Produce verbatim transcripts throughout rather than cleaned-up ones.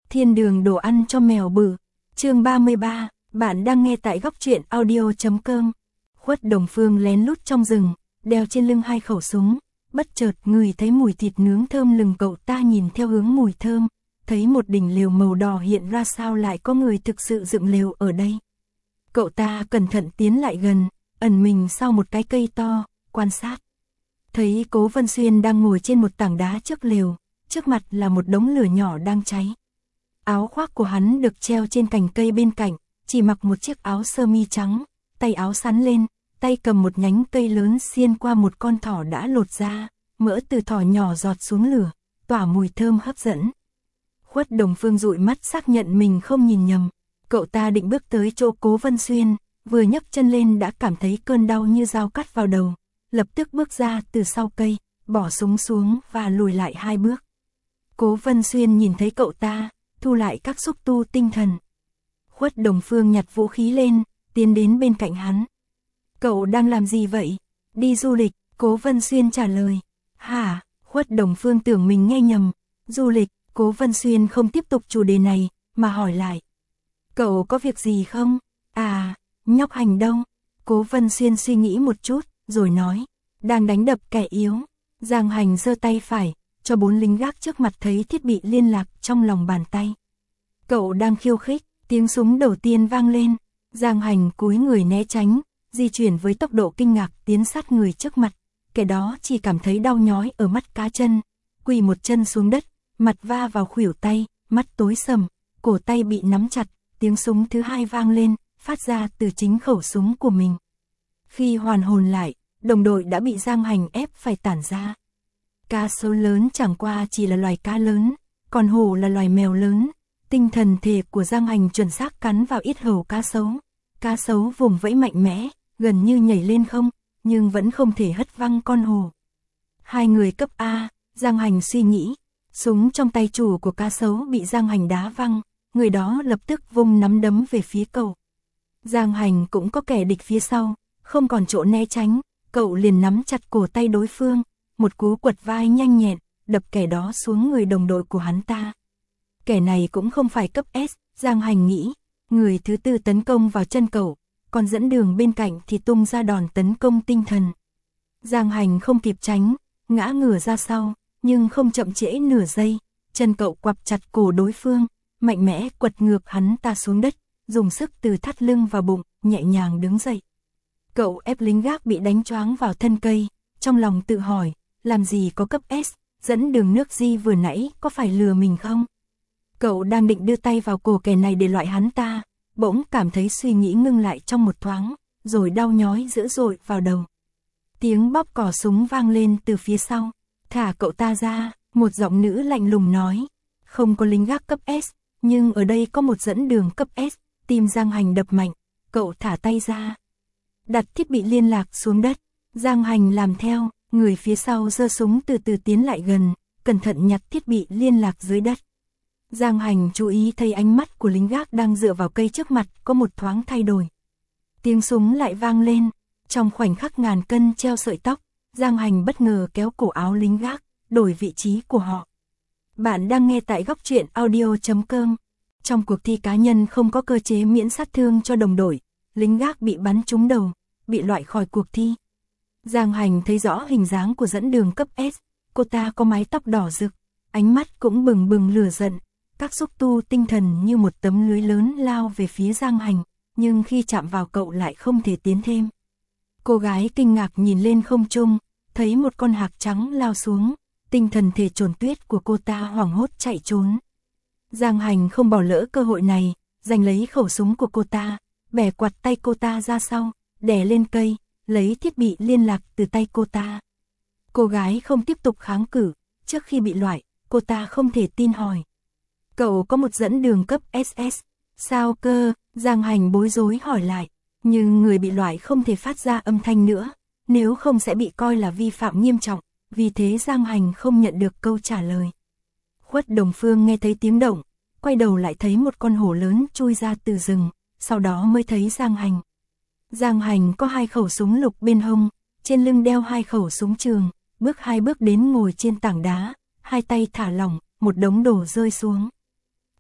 Thiên đường đồ ăn cho mèo bự. Chương ba mươi ba, bạn đang nghe tại góc truyện audio chấm com. Khuất Đồng Phương lén lút trong rừng, đeo trên lưng hai khẩu súng, bất chợt ngửi thấy mùi thịt nướng thơm lừng. Cậu ta nhìn theo hướng mùi thơm, thấy một đỉnh lều màu đỏ hiện ra. Sao lại có người thực sự dựng lều ở đây? Cậu ta cẩn thận tiến lại gần, ẩn mình sau một cái cây to, quan sát. Thấy Cố Vân Xuyên đang ngồi trên một tảng đá trước lều, trước mặt là một đống lửa nhỏ đang cháy. Áo khoác của hắn được treo trên cành cây bên cạnh, chỉ mặc một chiếc áo sơ mi trắng, tay áo xắn lên, tay cầm một nhánh cây lớn xiên qua một con thỏ đã lột ra, mỡ từ thỏ nhỏ giọt xuống lửa, tỏa mùi thơm hấp dẫn. Khuất Đồng Phương dụi mắt xác nhận mình không nhìn nhầm, cậu ta định bước tới chỗ Cố Vân Xuyên, vừa nhấc chân lên đã cảm thấy cơn đau như dao cắt vào đầu, lập tức bước ra từ sau cây, bỏ súng xuống và lùi lại hai bước. Cố Vân Xuyên nhìn thấy cậu ta, thu lại các xúc tu tinh thần. Khuất Đồng Phương nhặt vũ khí lên, tiến đến bên cạnh hắn. Cậu đang làm gì vậy? Đi du lịch, Cố Vân Xuyên trả lời. Hả? Khuất Đồng Phương tưởng mình nghe nhầm. Du lịch, Cố Vân Xuyên không tiếp tục chủ đề này, mà hỏi lại. Cậu có việc gì không? À, nhóc Hành đâu? Cố Vân Xuyên suy nghĩ một chút, rồi nói. Đang đánh đập kẻ yếu. Giang Hành giơ tay phải, cho bốn lính gác trước mặt thấy thiết bị liên lạc trong lòng bàn tay. Cậu đang khiêu khích, tiếng súng đầu tiên vang lên. Giang Hành cúi người né tránh, di chuyển với tốc độ kinh ngạc tiến sát người trước mặt. Kẻ đó chỉ cảm thấy đau nhói ở mắt cá chân, quỳ một chân xuống đất, mặt va vào khuỷu tay, mắt tối sầm, cổ tay bị nắm chặt. Tiếng súng thứ hai vang lên, phát ra từ chính khẩu súng của mình. Khi hoàn hồn lại, đồng đội đã bị Giang Hành ép phải tản ra. Cá sấu lớn chẳng qua chỉ là loài cá lớn, còn hổ là loài mèo lớn. Tinh thần thể của Giang Hành chuẩn xác cắn vào yết hầu cá sấu. Cá sấu vùng vẫy mạnh mẽ, gần như nhảy lên không, nhưng vẫn không thể hất văng con hổ. Hai người cấp A, Giang Hành suy nghĩ. Súng trong tay chủ của cá sấu bị Giang Hành đá văng, người đó lập tức vung nắm đấm về phía cậu. Giang Hành cũng có kẻ địch phía sau, không còn chỗ né tránh, cậu liền nắm chặt cổ tay đối phương, một cú quật vai nhanh nhẹn, đập kẻ đó xuống người đồng đội của hắn ta. Kẻ này cũng không phải cấp S, Giang Hành nghĩ, người thứ tư tấn công vào chân cậu, còn dẫn đường bên cạnh thì tung ra đòn tấn công tinh thần. Giang Hành không kịp tránh, ngã ngửa ra sau, nhưng không chậm trễ nửa giây, chân cậu quặp chặt cổ đối phương, mạnh mẽ quật ngược hắn ta xuống đất, dùng sức từ thắt lưng vào bụng, nhẹ nhàng đứng dậy. Cậu ép lính gác bị đánh choáng vào thân cây, trong lòng tự hỏi, làm gì có cấp S, dẫn đường nước Di vừa nãy có phải lừa mình không? Cậu đang định đưa tay vào cổ kẻ này để loại hắn ta, bỗng cảm thấy suy nghĩ ngưng lại trong một thoáng, rồi đau nhói dữ dội vào đầu. Tiếng bóp cò súng vang lên từ phía sau, thả cậu ta ra, một giọng nữ lạnh lùng nói, không có lính gác cấp S, nhưng ở đây có một dẫn đường cấp S. Tim Giang Hành đập mạnh, cậu thả tay ra, đặt thiết bị liên lạc xuống đất. Giang Hành làm theo, người phía sau giơ súng từ từ tiến lại gần, cẩn thận nhặt thiết bị liên lạc dưới đất. Giang Hành chú ý thấy ánh mắt của lính gác đang dựa vào cây trước mặt có một thoáng thay đổi. Tiếng súng lại vang lên, trong khoảnh khắc ngàn cân treo sợi tóc, Giang Hành bất ngờ kéo cổ áo lính gác, đổi vị trí của họ. Bạn đang nghe tại góc truyện audio chấm com. Trong cuộc thi cá nhân không có cơ chế miễn sát thương cho đồng đội, lính gác bị bắn trúng đầu, bị loại khỏi cuộc thi. Giang Hành thấy rõ hình dáng của dẫn đường cấp S, cô ta có mái tóc đỏ rực, ánh mắt cũng bừng bừng lửa giận, các xúc tu tinh thần như một tấm lưới lớn lao về phía Giang Hành, nhưng khi chạm vào cậu lại không thể tiến thêm. Cô gái kinh ngạc nhìn lên không trung, thấy một con hạc trắng lao xuống, tinh thần thể trồn tuyết của cô ta hoảng hốt chạy trốn. Giang Hành không bỏ lỡ cơ hội này, giành lấy khẩu súng của cô ta, bẻ quạt tay cô ta ra sau, đè lên cây, lấy thiết bị liên lạc từ tay cô ta. Cô gái không tiếp tục kháng cự, trước khi bị loại, cô ta không thể tin hỏi. Cậu có một dẫn đường cấp ét ét, sao cơ? Giang Hành bối rối hỏi lại, nhưng người bị loại không thể phát ra âm thanh nữa, nếu không sẽ bị coi là vi phạm nghiêm trọng, vì thế Giang Hành không nhận được câu trả lời. Khuất Đồng Phương nghe thấy tiếng động, quay đầu lại thấy một con hổ lớn chui ra từ rừng, sau đó mới thấy Giang Hành. Giang Hành có hai khẩu súng lục bên hông, trên lưng đeo hai khẩu súng trường, bước hai bước đến ngồi trên tảng đá, hai tay thả lỏng, một đống đồ rơi xuống.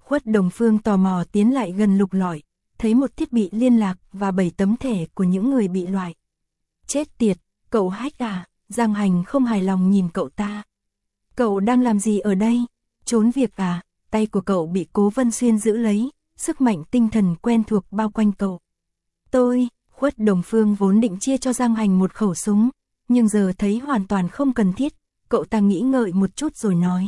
Khuất Đồng Phương tò mò tiến lại gần lục lọi, thấy một thiết bị liên lạc và bảy tấm thẻ của những người bị loại. Chết tiệt, cậu hack à? Giang Hành không hài lòng nhìn cậu ta. Cậu đang làm gì ở đây? Trốn việc à? Tay của cậu bị Cố Vân Xuyên giữ lấy, sức mạnh tinh thần quen thuộc bao quanh cậu. Tôi, Khuất Đồng Phương vốn định chia cho Giang Hành một khẩu súng, nhưng giờ thấy hoàn toàn không cần thiết, cậu ta nghĩ ngợi một chút rồi nói.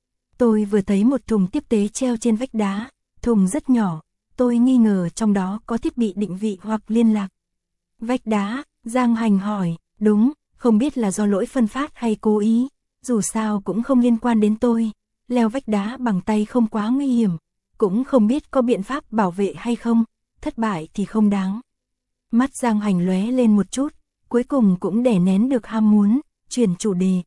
Tôi vừa thấy một thùng tiếp tế treo trên vách đá, thùng rất nhỏ, tôi nghi ngờ trong đó có thiết bị định vị hoặc liên lạc. Vách đá, Giang Hành hỏi, đúng, không biết là do lỗi phân phát hay cố ý, dù sao cũng không liên quan đến tôi, leo vách đá bằng tay không quá nguy hiểm, cũng không biết có biện pháp bảo vệ hay không, thất bại thì không đáng. Mắt Giang Hành lóe lên một chút, cuối cùng cũng đè nén được ham muốn, chuyển chủ đề.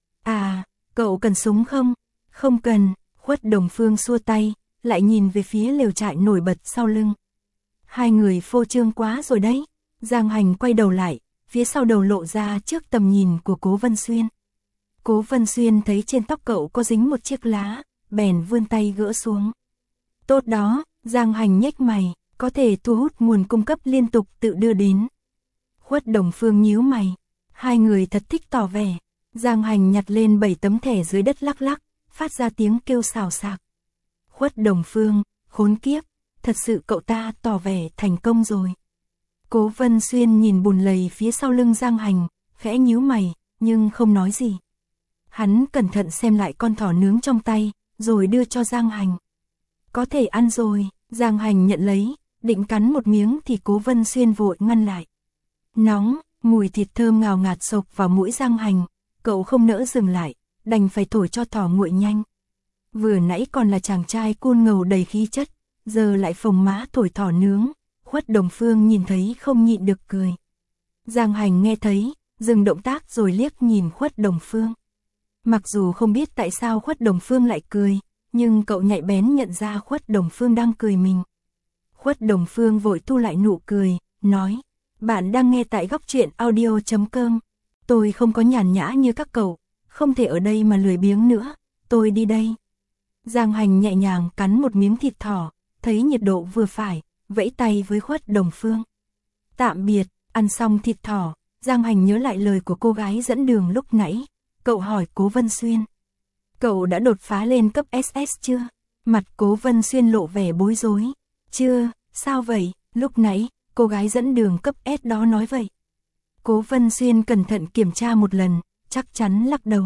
À, cậu cần súng không? Không cần, Khuất Đồng Phương xua tay, lại nhìn về phía lều trại nổi bật sau lưng. Hai người phô trương quá rồi đấy. Giang Hành quay đầu lại, phía sau đầu lộ ra trước tầm nhìn của Cố Vân Xuyên. Cố Vân Xuyên thấy trên tóc cậu có dính một chiếc lá, bèn vươn tay gỡ xuống. Tốt đó, Giang Hành nhếch mày, có thể thu hút nguồn cung cấp liên tục tự đưa đến. Khuất Đồng Phương nhíu mày, hai người thật thích tỏ vẻ. Giang Hành nhặt lên bảy tấm thẻ dưới đất lắc lắc, phát ra tiếng kêu xào xạc. Khuất Đồng Phương, khốn kiếp, thật sự cậu ta tỏ vẻ thành công rồi. Cố Vân Xuyên nhìn bùn lầy phía sau lưng Giang Hành, khẽ nhíu mày, nhưng không nói gì. Hắn cẩn thận xem lại con thỏ nướng trong tay, rồi đưa cho Giang Hành. Có thể ăn rồi, Giang Hành nhận lấy, định cắn một miếng thì Cố Vân Xuyên vội ngăn lại. Nóng, mùi thịt thơm ngào ngạt xộc vào mũi Giang Hành, cậu không nỡ dừng lại, đành phải thổi cho thỏ nguội nhanh. Vừa nãy còn là chàng trai côn ngầu đầy khí chất, giờ lại phồng má thổi thỏ nướng, Khuất Đồng Phương nhìn thấy không nhịn được cười. Giang Hành nghe thấy, dừng động tác rồi liếc nhìn Khuất Đồng Phương. Mặc dù không biết tại sao Khuất Đồng Phương lại cười, nhưng cậu nhạy bén nhận ra Khuất Đồng Phương đang cười mình. Khuất Đồng Phương vội thu lại nụ cười, nói, bạn đang nghe tại góc truyện audio chấm com. Tôi không có nhàn nhã như các cậu, không thể ở đây mà lười biếng nữa, tôi đi đây. Giang Hành nhẹ nhàng cắn một miếng thịt thỏ, thấy nhiệt độ vừa phải, vẫy tay với Khuất Đồng Phương. Tạm biệt, ăn xong thịt thỏ, Giang Hành nhớ lại lời của cô gái dẫn đường lúc nãy, cậu hỏi Cố Vân Xuyên. Cậu đã đột phá lên cấp ét ét chưa? Mặt Cố Vân Xuyên lộ vẻ bối rối. Chưa, sao vậy? Lúc nãy, cô gái dẫn đường cấp S đó nói vậy. Cố Vân Xuyên cẩn thận kiểm tra một lần, chắc chắn lắc đầu.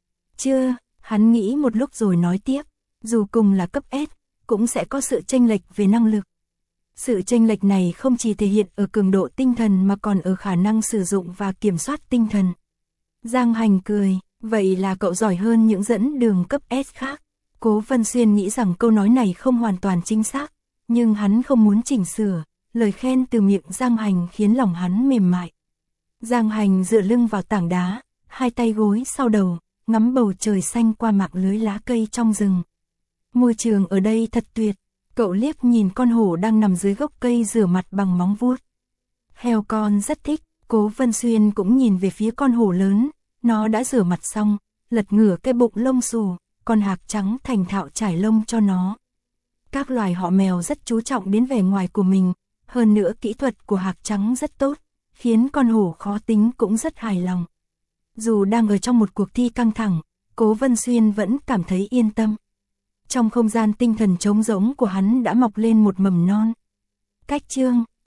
Chưa, hắn nghĩ một lúc rồi nói tiếp, dù cùng là cấp S, cũng sẽ có sự chênh lệch về năng lực. Sự chênh lệch này không chỉ thể hiện ở cường độ tinh thần mà còn ở khả năng sử dụng và kiểm soát tinh thần. Giang Hành cười, vậy là cậu giỏi hơn những dẫn đường cấp S khác. Cố Vân Xuyên nghĩ rằng câu nói này không hoàn toàn chính xác, nhưng hắn không muốn chỉnh sửa, lời khen từ miệng Giang Hành khiến lòng hắn mềm mại. Giang Hành dựa lưng vào tảng đá, hai tay gối sau đầu, ngắm bầu trời xanh qua mạng lưới lá cây trong rừng. Môi trường ở đây thật tuyệt, cậu liếc nhìn con hổ đang nằm dưới gốc cây rửa mặt bằng móng vuốt. Heo con rất thích, Cố Vân Xuyên cũng nhìn về phía con hổ lớn, nó đã rửa mặt xong, lật ngửa cái bụng lông xù, con hạc trắng thành thạo trải lông cho nó. Các loài họ mèo rất chú trọng đến vẻ ngoài của mình, hơn nữa kỹ thuật của hạc trắng rất tốt, khiến con hổ khó tính cũng rất hài lòng. Dù đang ở trong một cuộc thi căng thẳng, Cố Vân Xuyên vẫn cảm thấy yên tâm. Trong không gian tinh thần trống rỗng của hắn đã mọc lên một mầm non. Cách chương